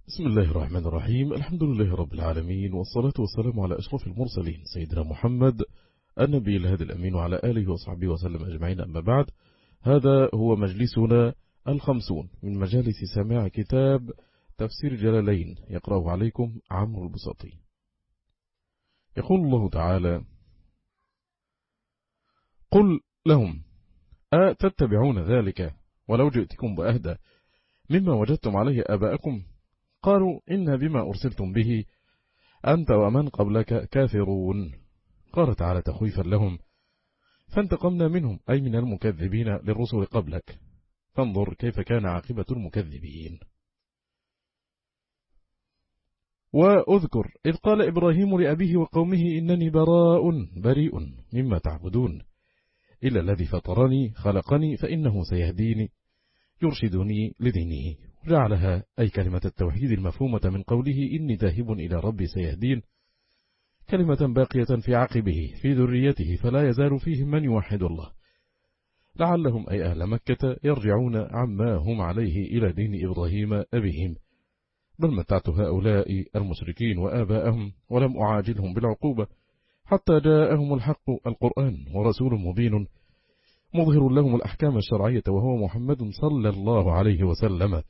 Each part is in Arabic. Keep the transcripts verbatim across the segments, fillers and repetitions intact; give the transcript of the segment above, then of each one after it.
بسم الله الرحمن الرحيم. الحمد لله رب العالمين، والصلاة والسلام على أشرف المرسلين سيدنا محمد النبي الهادي الأمين وعلى آله وصحبه وسلم أجمعين. أما بعد، هذا هو مجلسنا الخمسون من مجالس سماع كتاب تفسير جلالين، يقرأه عليكم عمرو البساطي. يقول الله تعالى: قل لهم أتتبعون ذلك ولو جئتكم بأهدى مما وجدتم عليه آباءكم؟ قالوا إن بما أرسلتم به أنت ومن قبلك كافرون. قال تعالى تخويفا لهم: فانتقمنا منهم، أي من المكذبين للرسل قبلك، فانظر كيف كان عاقبة المكذبين. وأذكر إذ قال إبراهيم لأبيه وقومه إنني براء بريء مما تعبدون إلا الذي فطرني خلقني فإنه سيهديني يرشدني لدينه، جعلها أي كلمة التوحيد المفهومة من قوله إني ذاهب إلى ربي سيهدين كلمة باقية في عقبه في ذريته، فلا يزال فيهم من يوحد الله، لعلهم أي أهل مكة يرجعون عما هم عليه إلى دين إبراهيم أبيهم. بل متعت هؤلاء المشركين وآباءهم ولم أعاجلهم بالعقوبة حتى جاءهم الحق القرآن ورسول مبين مظهر لهم الأحكام الشرعية وهو محمد صلى الله عليه وسلم.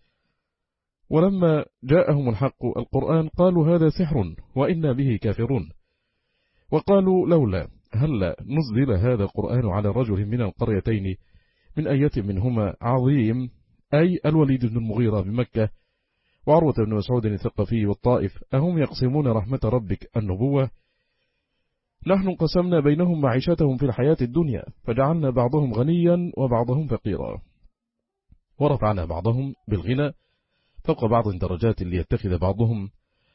ولما جاءهم الحق القرآن قالوا هذا سحر وإنا به كافرون، وقالوا لولا هل نزل هذا القرآن على رجل من القريتين من أية منهما عظيم، أي الوليد بن المغيرة بمكة وعروة بن مسعود الثقفي والطائف، أهم يقسمون رحمة ربك النبوة؟ نحن قسمنا بينهم معيشتهم في الحياة الدنيا فجعلنا بعضهم غنيا وبعضهم فقيرا، ورفعنا بعضهم بالغنى فوق بعض درجات ليتخذ بعضهم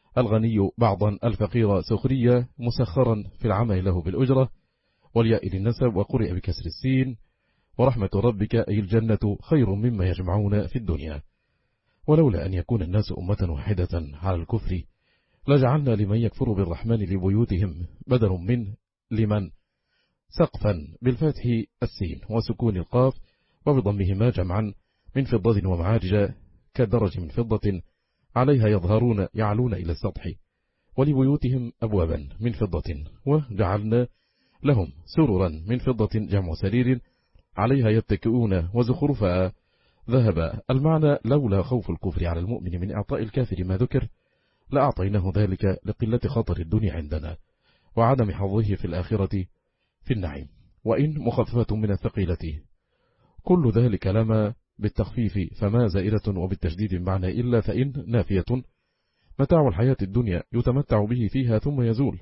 الغني بعضا الفقير سخرية مسخرا في العمل له بالأجرة، والياء للنسب وقرئ بكسر السين. ورحمة ربك أي الجنة خير مما يجمعون في الدنيا. ولولا أن يكون الناس أمة واحدة على الكفر لجعلنا لمن يكفر بالرحمن لبيوتهم بدل من لمن سقفا بالفتح السين وسكون القاف وبضمهما جمعا من فضة ومعارج كدرج من فضة عليها يظهرون يعلون إلى السطح، ولبيوتهم أبوابا من فضة وجعلنا لهم سررا من فضة جمع سرير عليها يتكئون وزخرفا. ذهب المعنى لولا خوف الكفر على المؤمن من إعطاء الكافر ما ذكر لأعطيناه ذلك لقلة خطر الدنيا عندنا وعدم حظه في الآخرة في النعيم، وإن مخففة من الثقيلة. كل ذلك لما بالتخفيف فما زائرة وبالتشديد بمعنى إلا فإن نافية، متاع الحياة الدنيا يتمتع به فيها ثم يزول،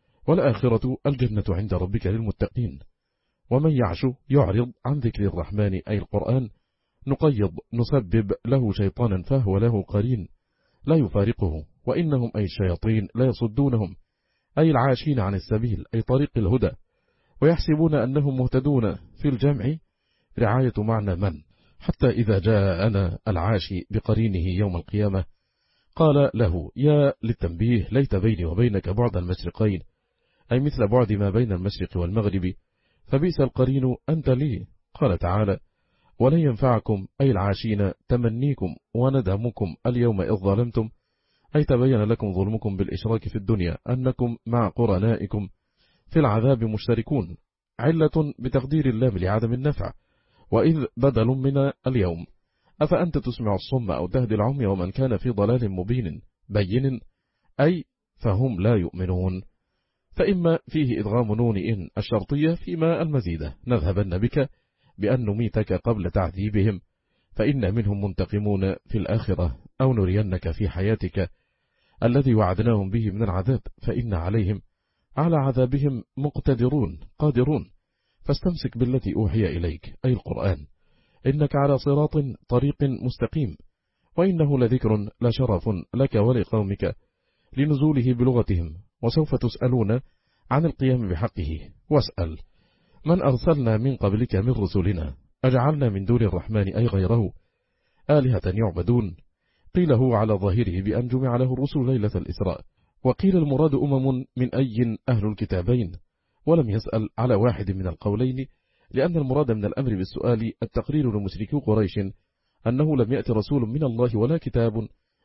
والآخرة الجنة عند ربك للمتقين. ومن يعش يعرض عن ذكر الرحمن أي القرآن نقيض نسبب له شيطانا فهو له قرين لا يفارقه، وإنهم أي الشياطين لا يصدونهم أي العاشين عن السبيل أي طريق الهدى، ويحسبون أنهم مهتدون في الجمع رعاية معنى من، حتى إذا جاءنا العاشي بقرينه يوم القيامة قال له يا للتنبيه ليت بيني وبينك بعد المشرقين، أي مثل بعد ما بين المشرق والمغرب، فبئس القرين أنت لي. قال تعالى ولن ينفعكم أي العاشين تمنيكم وندمكم اليوم إذ ظلمتم، أي تبين لكم ظلمكم بالإشراك في الدنيا أنكم مع قرنائكم في العذاب مشتركون، علة بتقدير اللام لعدم النفع، وإذ بدل من اليوم. أفأنت تسمع الصم أو تهدي العمي ومن كان في ضلال مبين بين، أي فهم لا يؤمنون. فإما فيه إدغام نون إن الشرطية فيما المزيدة نذهبن بك بأن نميتك قبل تعذيبهم فإن منهم منتقمون في الآخرة، أو نرينك في حياتك الذي وعدناهم به من العذاب فإن عليهم على عذابهم مقتدرون قادرون، فاستمسك بالتي أوحي إليك أي القرآن إنك على صراط طريق مستقيم، وإنه لذكر لشرف لك ولقومك لنزوله بلغتهم، وسوف تسألون عن القيام بحقه. واسأل من أرسلنا من قبلك من رسلنا أجعلنا من دون الرحمن أي غيره آلهة يعبدون؟ قيل هو على ظاهره بأن جمع له الرسل ليلة الإسراء، وقيل المراد أمم من أي أهل الكتابين، ولم يسأل على واحد من القولين، لأن المراد من الأمر بالسؤال التقرير لمشركي قريش أنه لم يأتي رسول من الله ولا كتاب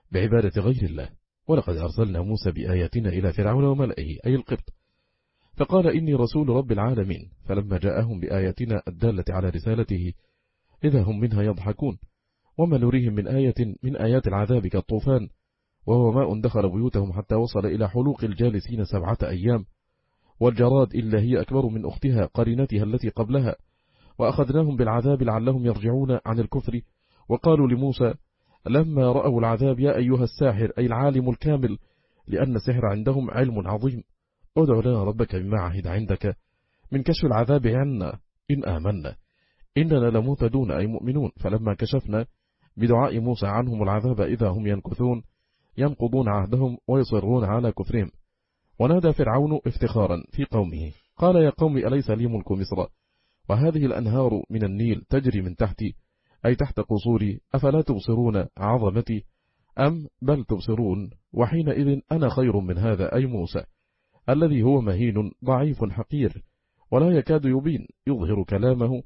بعبادة غير الله. ولقد أرسلنا موسى بآياتنا إلى فرعون وملئه أي القبط، فقال إني رسول رب العالمين، فلما جاءهم بآياتنا الدالة على رسالته إذا هم منها يضحكون. وما نريهم من آية من آيات العذاب كالطوفان، وهو ماء دخل بيوتهم حتى وصل إلى حلوق الجالسين سبعة أيام، والجراد إلا هي أكبر من أختها قرينتها التي قبلها، وأخذناهم بالعذاب لعلهم يرجعون عن الكفر. وقالوا لموسى لما رأوا العذاب يا أيها الساحر أي العالم الكامل، لأن السحر عندهم علم عظيم، ادع لنا ربك بما عهد عندك من كشف العذاب عنا إن آمنا إننا لمهتدون أي مؤمنون. فلما كشفنا بدعاء موسى عنهم العذاب إذا هم ينكثون ينقضون عهدهم ويصرون على كفرهم. ونادى فرعون افتخارا في قومه قال يا قوم أليس لي ملك مصر وهذه الأنهار من النيل تجري من تحتي أي تحت قصوري، أفلا تبصرون عظمتي أم بل تبصرون؟ وحينئذ أنا خير من هذا أي موسى الذي هو مهين ضعيف حقير ولا يكاد يبين يظهر كلامه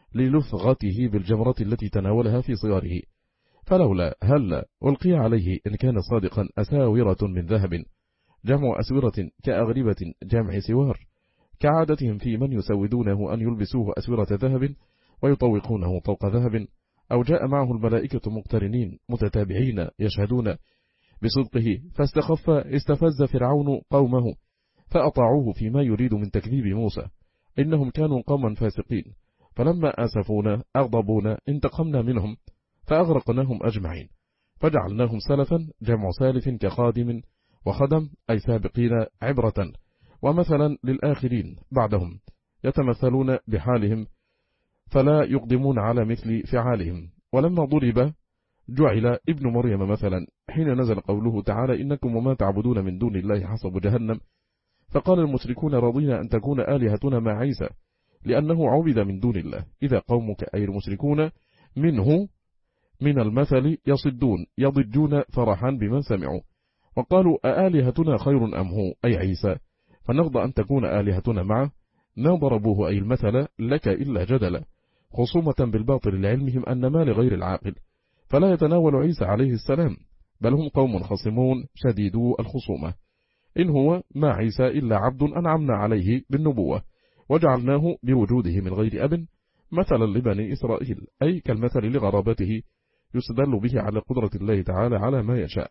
للثغته بالجمرة التي تناولها في صغره. فلولا هل ألقي عليه إن كان صادقا أساورة من ذهب، جمع أسورة كأغربة جمع سوار، كعادتهم في من يسودونه أن يلبسوه أسورة ذهب ويطوقونه طوق ذهب، أو جاء معه الملائكة مقترنين متتابعين يشهدون بصدقه. فاستخف استفز فرعون قومه فأطاعوه فيما يريد من تكذيب موسى، إنهم كانوا قوما فاسقين. فلما آسفونا أغضبونا انتقمنا منهم فأغرقناهم أجمعين، فجعلناهم سلفا جمع سالف كخادم وخدم أي سابقين عبرة ومثلا للآخرين بعدهم، يتمثلون بحالهم فلا يقدمون على مثل فعالهم. ولما ضرب جعل ابن مريم مثلا حين نزل قوله تعالى إنكم وما تعبدون من دون الله حسب جهنم، فقال المشركون رضينا أن تكون آلهتنا مع عيسى لأنه عبد من دون الله، إذا قومك أي المشركون منه من المثل يصدون يضجون فرحا بمن سمعوا، وقالوا أآلهتنا خير أم هو أي عيسى، فنرضى أن تكون آلهتنا معه، ما ضربوه أي المثل لك إلا جدلا، خصومة بالباطل لعلمهم أن ما لغير العاقل، فلا يتناول عيسى عليه السلام، بل هم قوم خصمون شديدو الخصومة. إن هو ما عيسى إلا عبد أنعمنا عليه بالنبوة وجعلناه بوجوده من غير أب مثلا لبني إسرائيل، أي كالمثل لغرابته يستدل به على قدرة الله تعالى على ما يشاء.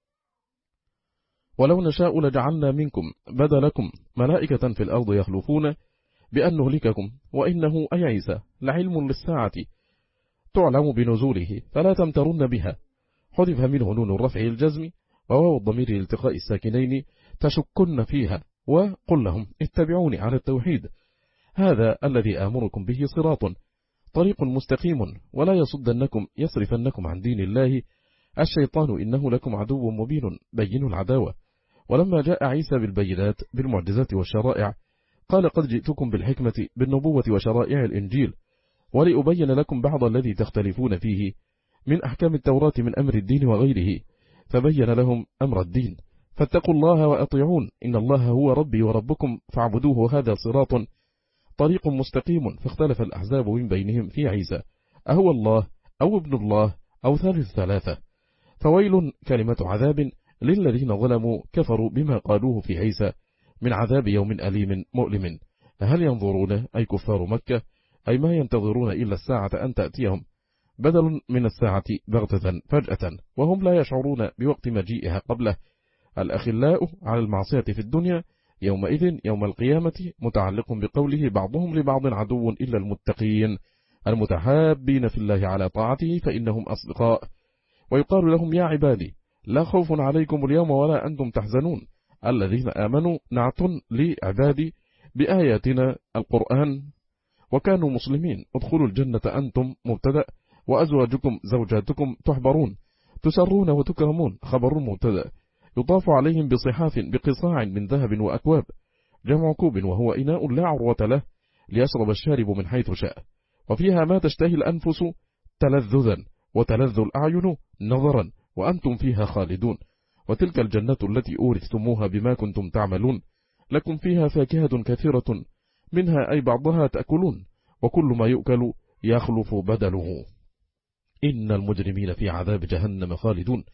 ولو نشاء لجعلنا منكم بدلكم ملائكة في الأرض يخلفون بأن نهلككم وإنه أي عيسى لعلم للساعة تعلم بنزوله فلا تمترن بها، حذف منه نون الرفع الجزم وواو الضمير لالتقاء الساكنين تشكن فيها، وقل لهم اتبعوني على التوحيد، هذا الذي آمركم به صراط طريق مستقيم ولا يصدنكم يصرفنكم عن دين الله الشيطان إنه لكم عدو مبين بين العداوة. ولما جاء عيسى بالبينات بالمعجزات والشرائع قال قد جئتكم بالحكمة بالنبوة وشرائع الإنجيل ولأبين لكم بعض الذي تختلفون فيه من أحكام التوراة من أمر الدين وغيره، فبين لهم أمر الدين، فاتقوا الله وأطيعون إن الله هو ربي وربكم فاعبدوه هذا صراط طريق مستقيم. فاختلف الأحزاب من بينهم في عيسى أهو الله أو ابن الله أو ثالث ثلاثة، فويل كلمة عذاب للذين ظلموا كفروا بما قالوه في عيسى من عذاب يوم أليم مؤلم. هل ينظرون أي كفار مكة أي ما ينتظرون إلا الساعة أن تأتيهم بدل من الساعة بغتة فجأة وهم لا يشعرون بوقت مجيئها قبله. الأخلاء على المعصية في الدنيا يومئذ يوم القيامة متعلق بقوله بعضهم لبعض عدو إلا المتقين المتحابين في الله على طاعته فإنهم أصدقاء. ويقال لهم يا عبادي لا خوف عليكم اليوم ولا أنتم تحزنون، الذين آمنوا نعت لعبادي بآياتنا القرآن وكانوا مسلمين ادخلوا الجنة أنتم مبتدأ وأزواجكم زوجاتكم تحبرون تسرون وتكرمون خبر مبتدأ. يطاف عليهم بصحاف بقصاع من ذهب وأكواب جمع كوب وهو إناء لا عروة له ليشرب الشارب من حيث شاء، وفيها ما تشتهي الأنفس تلذذا وتلذ الأعين نظرا وأنتم فيها خالدون. وتلك الجنة التي أورثتموها بما كنتم تعملون لكم فيها فاكهة كثيرة منها أي بعضها تأكلون وكل ما يؤكل يخلف بدله. إن المجرمين في عذاب جهنم خالدون.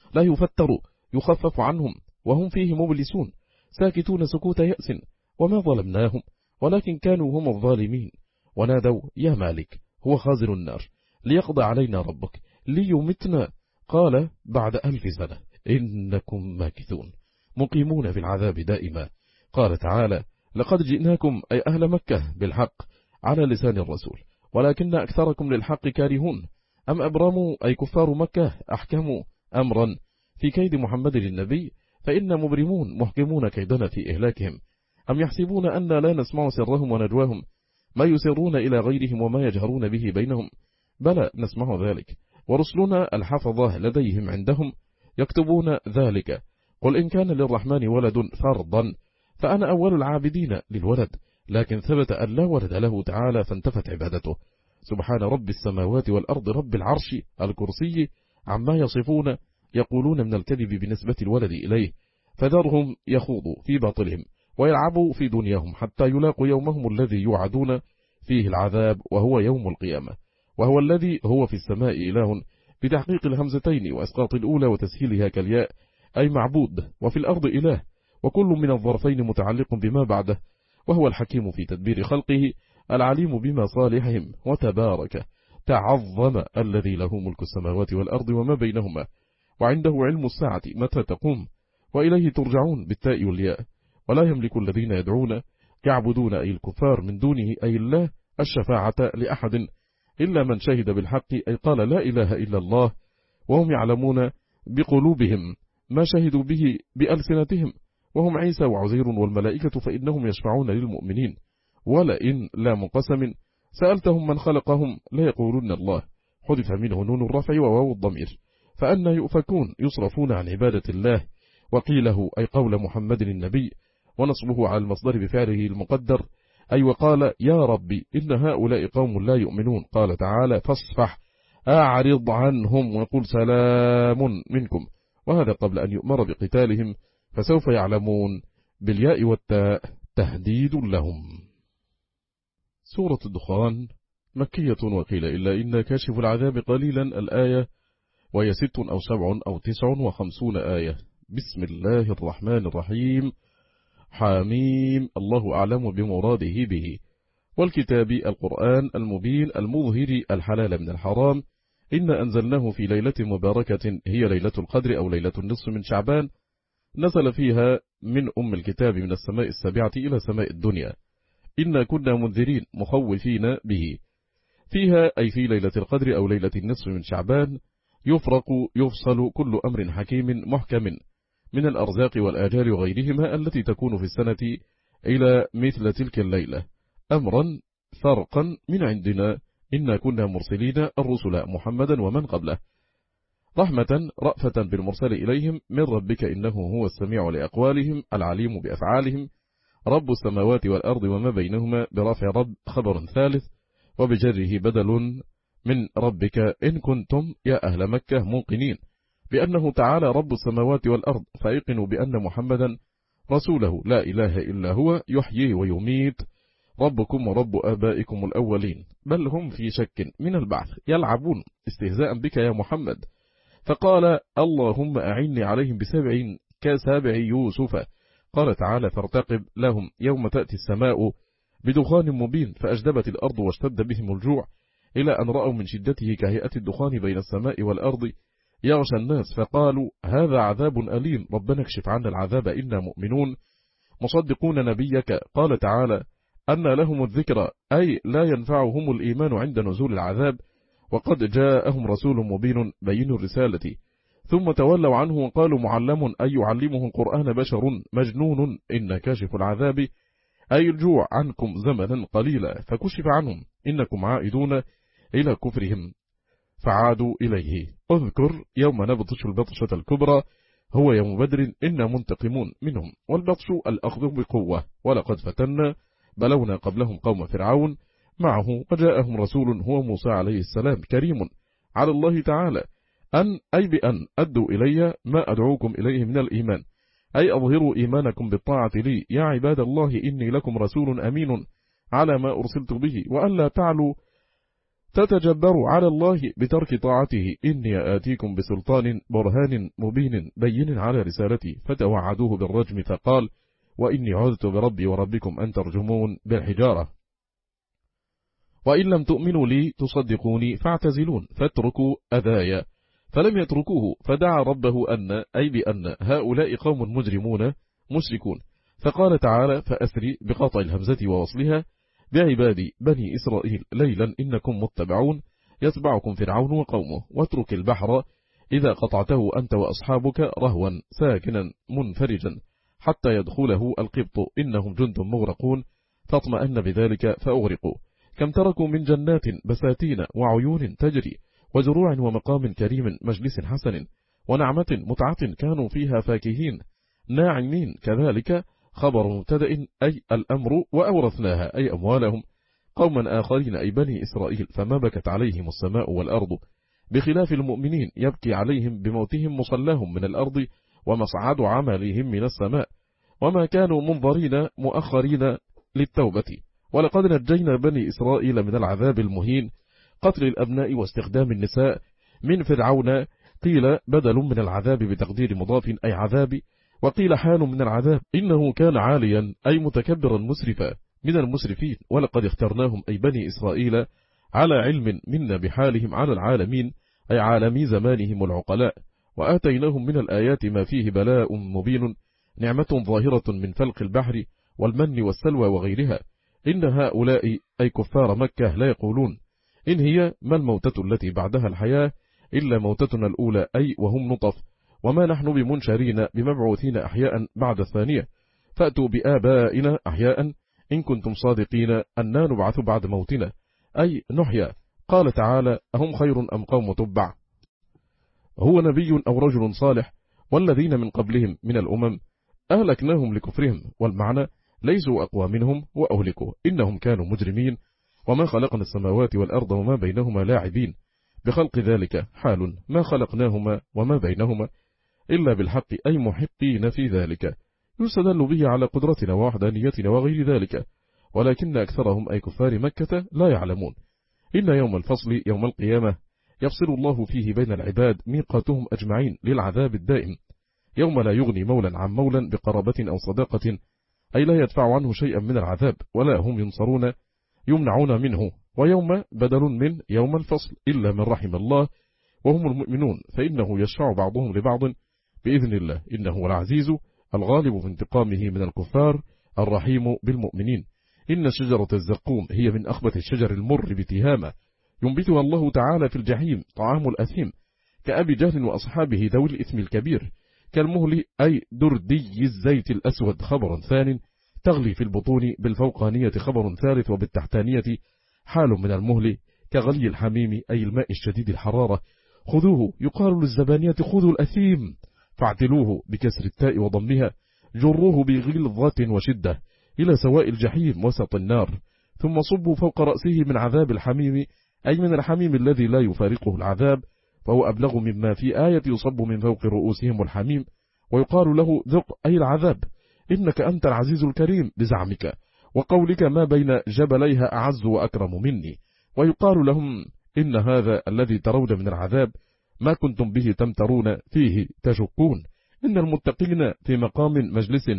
لا يفتر يخفف عنهم وهم فيه مبلسون ساكتون سكوت يأس، وما ظلمناهم ولكن كانوا هم الظالمين. ونادوا يا مالك هو خازن النار ليقضى علينا ربك ليمتنا. قال بعد ألف سنة إنكم ماكثون مقيمون في العذاب دائما. قال تعالى لقد جئناكم أي أهل مكة بالحق على لسان الرسول ولكن أكثركم للحق كارهون. أم أبرموا أي كفار مكة أحكموا أمرا في كيد محمد للنبي فإن مبرمون محكمون كيدنا في إهلاكهم. أم يحسبون أن لا نسمع سرهم ونجواهم ما يسرون إلى غيرهم وما يجهرون به بينهم؟ بلى نسمع ذلك ورسلنا الحفظة لديهم عندهم يكتبون ذلك. قل إن كان للرحمن ولد فرضا فأنا أول العابدين للولد، لكن ثبت أن لا ولد له تعالى فانتفت عبادته. سبحان رب السماوات والأرض رب العرش الكرسي عما يصفون. يقولون من الكذب بنسبة الولد إليه، فذرهم يخوضوا في باطلهم ويلعبوا في دنياهم حتى يلاقوا يومهم الذي يوعدون فيه العذاب وهو يوم القيامة. وهو الذي هو في السماء إله بتحقيق الهمزتين وإسقاط الأولى وتسهيلها كالياء أي معبود، وفي الأرض إله، وكل من الظرفين متعلق بما بعده. وهو الحكيم في تدبير خلقه العليم بما صالحهم. وتبارك تعظم الذي له ملك السماوات والأرض وما بينهما وعنده علم الساعة متى تقوم وإليه ترجعون بالتاء والياء. ولا يملك الذين يدعون يعبدون أي الكفار من دونه أي الله الشفاعة لأحد إلا من شهد بالحق أي قال لا إله إلا الله وهم يعلمون بقلوبهم ما شهدوا به بألسنتهم. وهم عيسى وعزير والملائكة فإنهم يشفعون للمؤمنين. ولئن لا مقسم سألتهم من خلقهم ليقولون الله. حذف منه نون الرفع وواو الضمير فأن يؤفكون يصرفون عن عبادة الله. وقيله أي قول محمد النبي ونصبه على المصدر بفعله المقدر أي وقال يا ربي إن هؤلاء قوم لا يؤمنون. قال تعالى فاصفح أعرض عنهم وقل سلام منكم، وهذا قبل أن يؤمر بقتالهم فسوف يعلمون بالياء والتاء تهديد لهم. سورة الدخان مكية وقيل إلا إن كاشف العذاب قليلا الآية وهي ست أو سبع أو تسع وخمسون آية. بسم الله الرحمن الرحيم. حاميم الله أعلم بمراده به. والكتاب القرآن المبين المظهر الحلال من الحرام. إن أنزلناه في ليلة مباركة هي ليلة القدر أو ليلة النصف من شعبان نزل فيها من أم الكتاب من السماء السابعة إلى سماء الدنيا. إنا كنا منذرين مخوفين به. فيها أي في ليلة القدر أو ليلة النصف من شعبان يفرق يفصل كل أمر حكيم محكم من الأرزاق والآجال وغيرهما التي تكون في السنة إلى مثل تلك الليلة أمرا فرقا من عندنا. إنا كنا مرسلين الرسل محمدا ومن قبله رحمة رأفة بالمرسل إليهم من ربك إنه هو السميع لأقوالهم العليم بأفعالهم. رب السماوات والأرض وما بينهما برفع رب خبر ثالث وبجره بدل من ربك إن كنتم يا أهل مكة موقنين بأنه تعالى رب السماوات والأرض فأيقنوا بأن محمدا رسوله لا إله إلا هو يحيي ويميت ربكم ورب آبائكم الأولين. بل هم في شك من البعث يلعبون استهزاء بك يا محمد. فقال اللهم أعني عليهم بسبع كسابع يوسف. قال تعالى فارتقب لهم يوم تأتي السماء بدخان مبين فأجدبت الأرض واشتد بهم الجوع إلى أن رأوا من شدته كهيئة الدخان بين السماء والأرض يغشى الناس فقالوا هذا عذاب أليم ربنا اكشف عنا العذاب إنا مؤمنون مصدقون نبيك. قال تعالى أن لهم الذكرى أي لا ينفعهم الإيمان عند نزول العذاب وقد جاءهم رسول مبين بين الرسالة. ثم تولوا عنه وقالوا معلم أي يعلمه القرآن بشر مجنون. إن كاشف العذاب أي الجوع عنكم زمنا قليلا فكشف عنهم إنكم عائدون إلى كفرهم فعادوا إليه. اذكر يوم نبطش البطشة الكبرى هو يوم بدر إنا منتقمون منهم. والبطش الأخذ بقوة ولقد فتنا بلونا قبلهم قوم فرعون معه وجاءهم رسول هو موسى عليه السلام كريم على الله تعالى أن أي بأن أدوا إلي ما أدعوكم إليه من الإيمان أي أظهروا إيمانكم بالطاعة لي يا عباد الله إني لكم رسول أمين على ما أرسلت به وأن لا تعلوا تتجبر على الله بترك طاعته، إني آتيكم بسلطان برهان مبين بين على رسالتي، فتوعدوه بالرجم فقال وإني عذت بربي وربكم أن ترجمون بالحجارة، وإن لم تؤمنوا لي تصدقوني فاعتزلون فاتركوا أذايا، فلم يتركوه، فدعا ربه أن أي بأن هؤلاء قوم مجرمون مشركون، فقال تعالى فأسري بقطع الهمزة ووصلها بعبادي بني إسرائيل ليلا إنكم متبعون يتبعكم فرعون وقومه، واترك البحر إذا قطعته أنت وأصحابك رهوا ساكنا منفرجا حتى يدخله القبط إنهم جند مغرقون، فاطمأن بذلك فأغرقوا، كم تركوا من جنات بساتين وعيون تجري وزروع ومقام كريم مجلس حسن ونعمة متعة كانوا فيها فاكهين ناعمين، كذلك خبر مبتدأ أي الأمر، وأورثناها أي أموالهم قوما آخرين أي بني إسرائيل، فما بكت عليهم السماء والأرض، بخلاف المؤمنين يبكي عليهم بموتهم مصلاهم من الأرض ومصعد عملهم من السماء، وما كانوا منظرين مؤخرين للتوبة. ولقد نجينا بني إسرائيل من العذاب المهين قتل الأبناء واستخدام النساء من فرعون، قيل بدل من العذاب بتقدير مضاف أي عذاب، وقيل حال من العذاب إنه كان عاليا أي متكبرا مسرفا من المسرفين، ولقد اخترناهم أي بني إسرائيل على علم منا بحالهم على العالمين أي عالمي زمانهم العقلاء، وآتيناهم من الآيات ما فيه بلاء مبين، نعمة ظاهرة من فلق البحر والمن والسلوى وغيرها، إن هؤلاء أي كفار مكة لا يقولون إن هي ما الموتة التي بعدها الحياة إلا موتتنا الأولى أي وهم نطف، وما نحن بمنشرين بمبعوثين أحياء بعد الثانية، فأتوا بآبائنا أحياء إن كنتم صادقين أننا نبعث بعد موتنا أي نحيا. قال تعالى أهم خير أم قوم تبع، هو نبي أو رجل صالح، والذين من قبلهم من الأمم أهلكناهم لكفرهم، والمعنى ليسوا أقوى منهم وأهلكوا إنهم كانوا مجرمين، وما خلقنا السماوات والأرض وما بينهما لاعبين، بخلق ذلك حال ما خلقناهما وما بينهما إلا بالحق أي محقين في ذلك، يستدل به على قدرتنا ووحدانيتنا وغير ذلك، ولكن أكثرهم أي كفار مكة لا يعلمون. إن يوم الفصل يوم القيامة يفصل الله فيه بين العباد ميقاتهم أجمعين للعذاب الدائم، يوم لا يغني مولا عن مولا بقرابة أو صداقة، أي لا يدفع عنه شيئا من العذاب ولا هم ينصرون يمنعون منه، ويوم بدل من يوم الفصل إلا من رحم الله وهم المؤمنون، فإنه يشفع بعضهم لبعض بإذن الله، إنه العزيز الغالب في انتقامه من الكفار الرحيم بالمؤمنين. إن شجرة الزقوم هي من أخبث الشجر المر بتهامة، ينبتها الله تعالى في الجحيم طعام الأثيم، كأبي جهل وأصحابه ذوي الإثم الكبير، كالمهل أي دردي الزيت الأسود خبر ثان، تغلي في البطون بالفوقانية خبر ثالث، وبالتحتانية حال من المهل كغلي الحميم أي الماء الشديد الحرارة، خذوه يقال للزبانية خذوا الأثيم، فاعتلوه بكسر التاء وضمها، جروه بغلظة وشدة إلى سواء الجحيم وسط النار، ثم صبوا فوق رأسه من عذاب الحميم أي من الحميم الذي لا يفارقه العذاب، فهو أبلغ مما في آية يصب من فوق رؤوسهم الحميم، ويقال له ذق أي العذاب، إنك أنت العزيز الكريم بزعمك وقولك ما بين جبليها أعز وأكرم مني، ويقال لهم إن هذا الذي ترون من العذاب ما كنتم به تمترون فيه تشكون، إن المتقين في مقام مجلس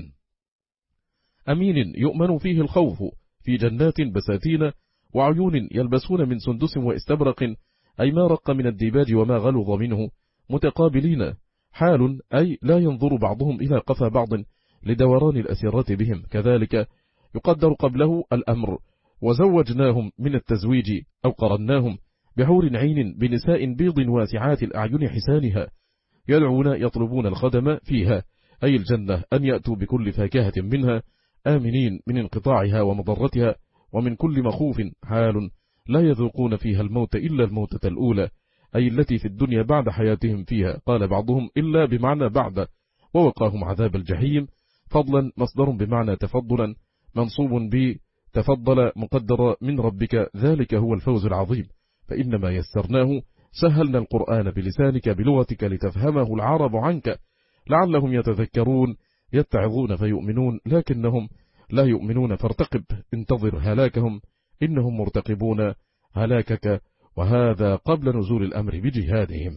أمين يؤمن فيه الخوف، في جنات بساتين وعيون يلبسون من سندس واستبرق أي ما رق من الديباج وما غلظ منه، متقابلين حال أي لا ينظر بعضهم إلى قفا بعض لدوران الأسرة بهم، كذلك يقدر قبله الأمر، وزوجناهم من التزويج أو قرناهم بحور عين بنساء بيض واسعات الأعين حسانها، يدعون يطلبون الخدم فيها أي الجنة أن يأتوا بكل فاكهة منها آمنين من انقطاعها ومضرتها، ومن كل مخوف حال لا يذوقون فيها الموت إلا الموتة الأولى أي التي في الدنيا بعد حياتهم فيها، قال بعضهم إلا بمعنى بعد، ووقاهم عذاب الجحيم، فضلا مصدر بمعنى تفضلا منصوب بتفضل مقدر من ربك، ذلك هو الفوز العظيم، فإنما يسرناه سهلنا القرآن بلسانك بلغتك لتفهمه العرب عنك لعلهم يتذكرون يتعظون فيؤمنون، لكنهم لا يؤمنون، فارتقب انتظر هلاكهم إنهم مرتقبون هلاكك، وهذا قبل نزول الأمر بجهادهم.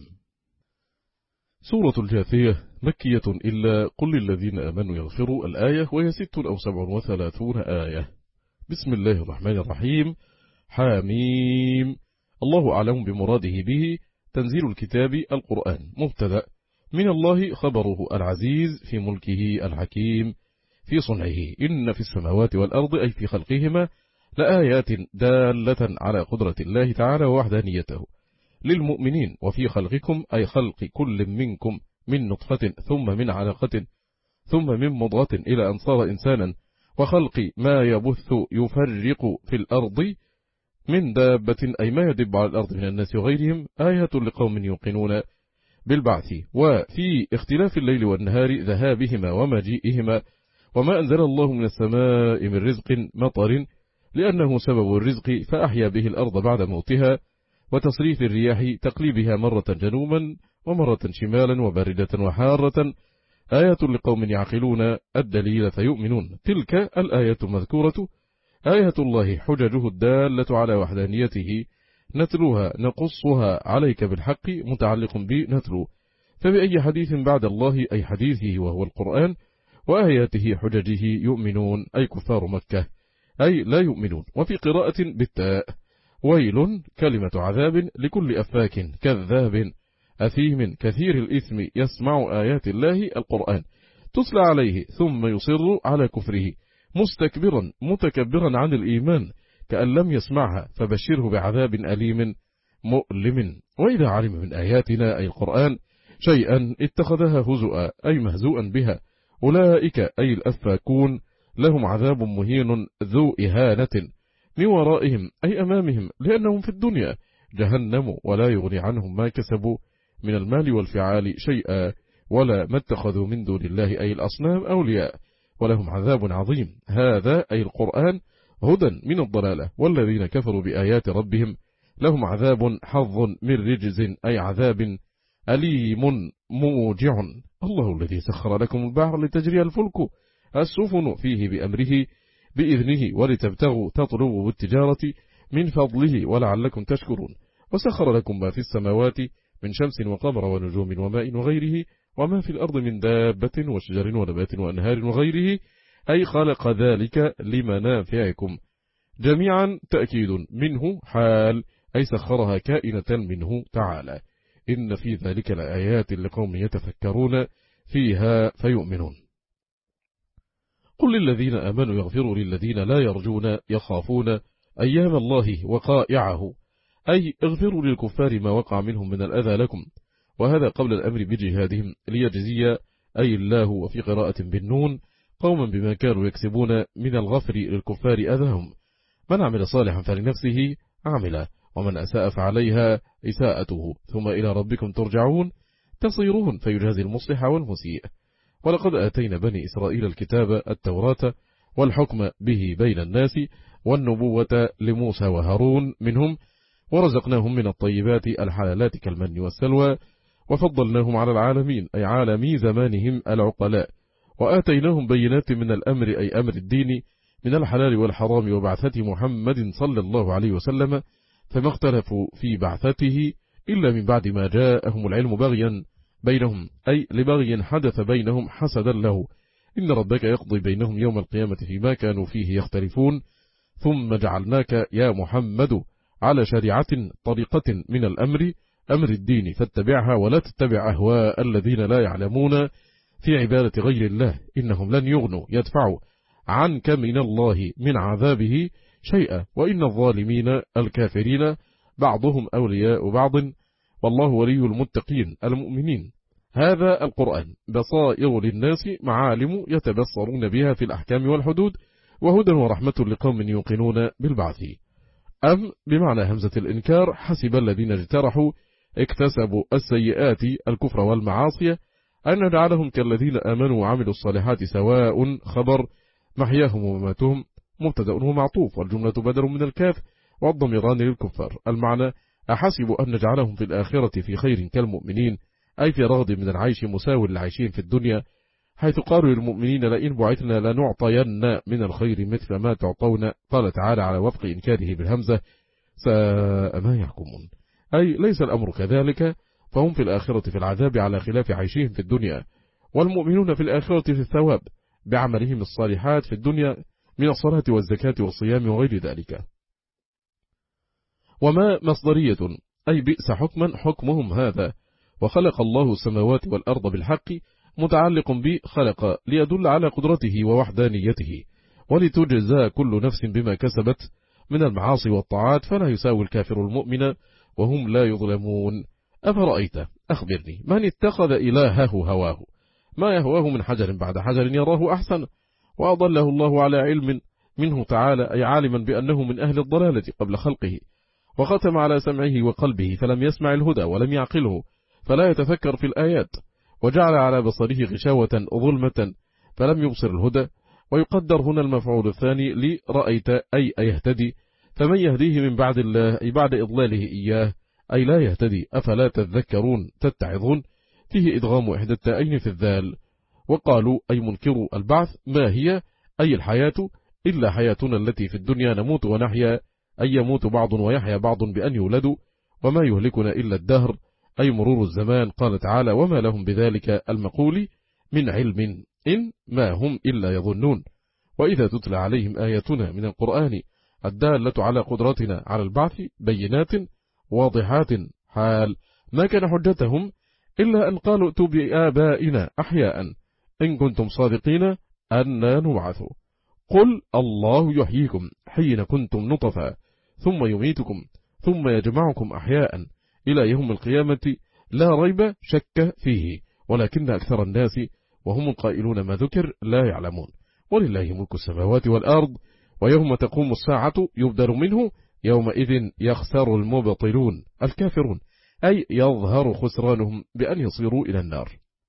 سورة الجاثية مكية إلا قل للذين آمنوا يغفروا الآية، وهي ست أو سبع وثلاثون آية. بسم الله الرحمن الرحيم. حاميم. الله أعلم بمراده به. تنزيل الكتاب القرآن. مبتدأ. من الله خبره العزيز في ملكه الحكيم في صنعه. إن في السماوات والأرض أي في خلقهما لآيات دالة على قدرة الله تعالى ووحدانيته للمؤمنين، وفي خلقكم أي خلق كل منكم من نطفة ثم من علقة ثم من مضغة إلى أن صار إنسانا، وخلق ما يبث يفرق في الأرض من دابة أي ما يدب على الأرض من الناس وغيرهم آيات لقوم يوقنون بالبعث. وفي اختلاف الليل والنهار ذهابهما ومجيئهما، وما أنزل الله من السماء من رزق مطر لأنه سبب الرزق فأحيا به الأرض بعد موتها، وتصريف الرياح تقليبها مرة جنوبا ومرة شمالا وباردة وحارة آيات لقوم يعقلون الدليل فيؤمنون. تلك الآية المذكورة آيات الله حججه الدالة على وحدانيته نتلوها نقصها عليك بالحق متعلق بنتلو، فبأي حديث بعد الله أي حديثه وهو القرآن وآياته حججه يؤمنون أي كفار مكة أي لا يؤمنون. وفي قراءة بالتاء. ويل كلمة عذاب لكل أفاك كذاب أثيم كثير الإثم يسمع آيات الله القرآن تتلى عليه ثم يصر على كفره مستكبرا متكبرا عن الإيمان كأن لم يسمعها فبشره بعذاب أليم مؤلم. وإذا علم من آياتنا أي القرآن شيئا اتخذها هزؤا أي مهزوءا بها، أولئك أي الأفاكون لهم عذاب مهين ذو إهانة من ورائهم أي أمامهم، لأنهم في الدنيا جهنم ولا يغني عنهم ما كسبوا من المال والفعال شيئا، ولا ما اتخذوا من دون الله أي الأصنام أولياء، ولهم عذاب عظيم. هذا أي القرآن هدى من الضلالة، والذين كفروا بآيات ربهم لهم عذاب حظ من رجز أي عذاب أليم موجع. الله الذي سخر لكم البحر لتجري الفلك السفن فيه بأمره بإذنه ولتبتغوا تطلبوا بالتجارة من فضله ولعلكم تشكرون. وسخر لكم ما في السماوات من شمس وقمر ونجوم وماء وغيره، وما في الأرض من دابة وشجر ونبات وأنهار وغيره، أي خلق ذلك لمنافعكم جميعا. تأكيد منه حال أي سخرها كائنة منه تعالى. إن في ذلك لآيات لقوم يتفكرون فيها فيؤمنون. قل للذين آمنوا يغفروا للذين لا يرجون يخافون أيام الله وقائعه، أي اغفروا للكفار ما وقع منهم من الأذى لكم، وهذا قبل الأمر بجهادهم ليجزي أي الله. وفي قراءة بالنون قوما بما كانوا يكسبون من الغفر للكفار أذاهم. من عمل صالحا فلنفسه عمل، ومن أساء فعليها إساءته، ثم إلى ربكم ترجعون تصيرون فيجازي المصلح والمسيء. ولقد آتينا بني إسرائيل الكتاب التوراة والحكم به بين الناس والنبوة لموسى وهارون منهم، ورزقناهم من الطيبات الحلالات كالمن والسلوى، وفضلناهم على العالمين أي عالمي زمانهم العقلاء، وآتيناهم بينات من الأمر أي أمر الدين من الحلال والحرام وبعثة محمد صلى الله عليه وسلم، فما اختلفوا في بعثته إلا من بعد ما جاءهم العلم بغيا بينهم أي لبغي حدث بينهم حسدا له. إن ربك يقضي بينهم يوم القيامة فيما كانوا فيه يختلفون، ثم جعلناك يا محمد على شريعة طريقة من الأمر أمر الدين فاتبعها ولا تتبع أهواء الذين لا يعلمون في عبادة غير الله، إنهم لن يغنوا يدفعوا عنك من الله من عذابه شيئا، وإن الظالمين الكافرين بعضهم أولياء بعض، والله ولي المتقين المؤمنين. هذا القرآن بصائر للناس معالم يتبصرون بها في الأحكام والحدود، وهدى ورحمة لقوم يوقنون بالبعث. أم بمعنى همزة الإنكار حسب الذين اجترحوا اكتسبوا السيئات الكفر والمعاصي أن نجعلهم كالذين آمنوا وعملوا الصالحات سواء خبر محياهم ومماتهم مبتدأ ومعطوف، والجملة بدل من الكاف والضميران للكفار. المعنى أحسبوا أن نجعلهم في الآخرة في خير كالمؤمنين أي في رغد من العيش مساو للعيشين في الدنيا، حيث قالوا للمؤمنين لئن بعثنا لنعطين من الخير مثل ما تعطون. قال تعالى على وفق إنكاره بالهمزة ساء ما يحكمون. أي ليس الأمر كذلك، فهم في الآخرة في العذاب على خلاف عيشهم في الدنيا، والمؤمنون في الآخرة في الثواب بعملهم الصالحات في الدنيا من الصلاة والزكاة والصيام وغير ذلك. وما مصدرية، أي بئس حكما حكمهم هذا. وخلق الله السماوات والأرض بالحق متعلق بخلق ليدل على قدرته ووحدانيته، ولتجزى كل نفس بما كسبت من المعاصي والطاعات، فلا يساوي الكافر المؤمن وهم لا يظلمون. أفرأيت، أخبرني، من اتخذ إلهه هواه، ما يهواه من حجر بعد حجر يراه أحسن، وأضله الله على علم منه تعالى، أي عالما بأنه من أهل الضلالة قبل خلقه، وختم على سمعه وقلبه فلم يسمع الهدى ولم يعقله فلا يتفكر في الآيات، وجعل على بصره غشاوة ظلمة فلم يبصر الهدى. ويقدر هنا المفعول الثاني لرأيت، أي أيهتدي، فمن يهديه من بعد الله، أي بعد إضلاله إياه، أي لا يهتدي، أفلا تذكرون تتعظون، فيه إدغام إحدى التائين في الذال. وقالوا أي منكروا البعث، ما هي، أي الحياة، إلا حياتنا التي في الدنيا نموت ونحيا، أي يموت بعض ويحيا بعض بأن يولدوا، وما يهلكنا إلا الدهر، أي مرور الزمان. قال تعالى وما لهم بذلك المقول من علم إن ما هم إلا يظنون. وإذا تتلى عليهم آياتنا من القرآن الدالة على قدرتنا على البعث بينات واضحات، حال ما كان حجتهم إلا أن قالوا ائتوا بآبائنا أحياء إن كنتم صادقين أننا نبعث. قل الله يحييكم حين كنتم نطفا ثم يميتكم ثم يجمعكم أحياء إلى يوم القيامة لا ريب شك فيه، ولكن أكثر الناس وهم القائلون ما ذكر لا يعلمون. ولله ملك السماوات والأرض، ويوم تقوم الساعة يبدر منه يومئذ يخسر المبطلون الكافرون، أي يظهر خسرانهم بأن يصيروا إلى النار.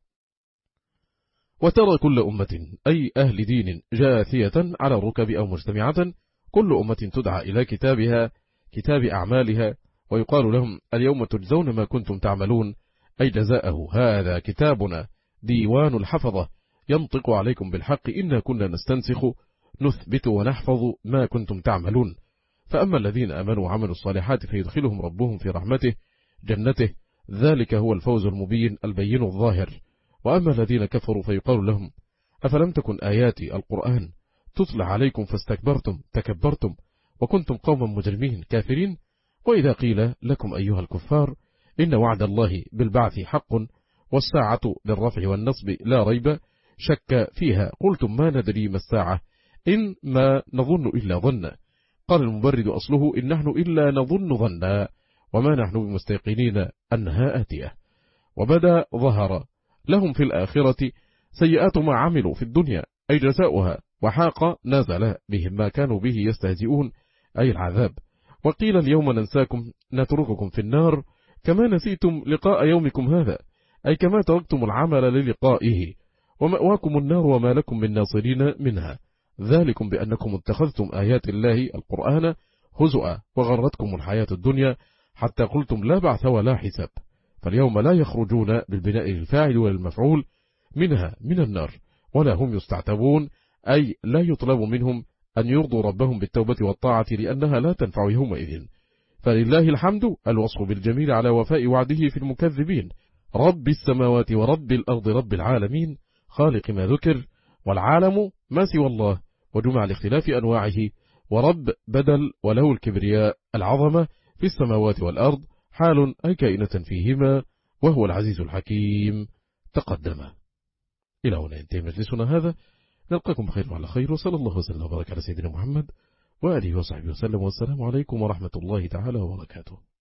وترى كل أمة، أي أهل دين، جاثية على الركب أو مجتمعة، كل أمة تدعى إلى كتابها، كتاب أعمالها، ويقال لهم اليوم تجزون ما كنتم تعملون، أي جزاءه هذا كتابنا ديوان الحفظة ينطق عليكم بالحق إنا كنا نستنسخ نثبت ونحفظ ما كنتم تعملون. فأما الذين آمنوا وعملوا الصالحات فيدخلهم ربهم في رحمته جنته، ذلك هو الفوز المبين البين الظاهر. وأما الذين كفروا فيقال لهم أفلم تكن آياتي القرآن تطلع عليكم فاستكبرتم تكبرتم وكنتم قوما مجرمين كافرين. وإذا قيل لكم أيها الكفار إن وعد الله بالبعث حق والساعة بالرفع والنصب لا ريب شك فيها، قلتم ما ندري ما الساعة إن ما نظن إلا ظنا. قال المبرد أصله إن نحن إلا نظن ظنا وما نحن بمستيقنين أنها آتية. وبدا ظهر لهم في الآخرة سيئات ما عملوا في الدنيا، أي جزاؤها، وحاق نزل بهم ما كانوا به يستهزئون، أي العذاب. وقيل اليوم ننساكم نترككم في النار كما نسيتم لقاء يومكم هذا، أي كما تركتم العمل للقائه، ومأواكم النار وما لكم من ناصرين منها، ذلكم بأنكم اتخذتم آيات الله القرآن هزؤا وغرتكم الحياة الدنيا حتى قلتم لا بعث ولا حساب. فاليوم لا يخرجون بالبناء للفاعل والمفعول منها من النار ولا هم يستعتبون، أي لا يطلب منهم أن يرضوا ربهم بالتوبة والطاعة لأنها لا تنفع يومئذ. فلله الحمد الوصف بالجميل على وفاء وعده في المكذبين، رب السماوات ورب الأرض رب العالمين خالق ما ذكر، والعالم ما سوى الله وجمع لاختلاف أنواعه، ورب بدل وله الكبرياء العظمة في السماوات والأرض حال أي كائنة فيهما، وهو العزيز الحكيم تقدم. إلى هنا ينتهي مجلسنا هذا، نلقاكم بخير وعلى خير، وصلى الله وسلم وبارك على سيدنا محمد وآله وصحبه وسلم، والسلام عليكم ورحمة الله تعالى وبركاته.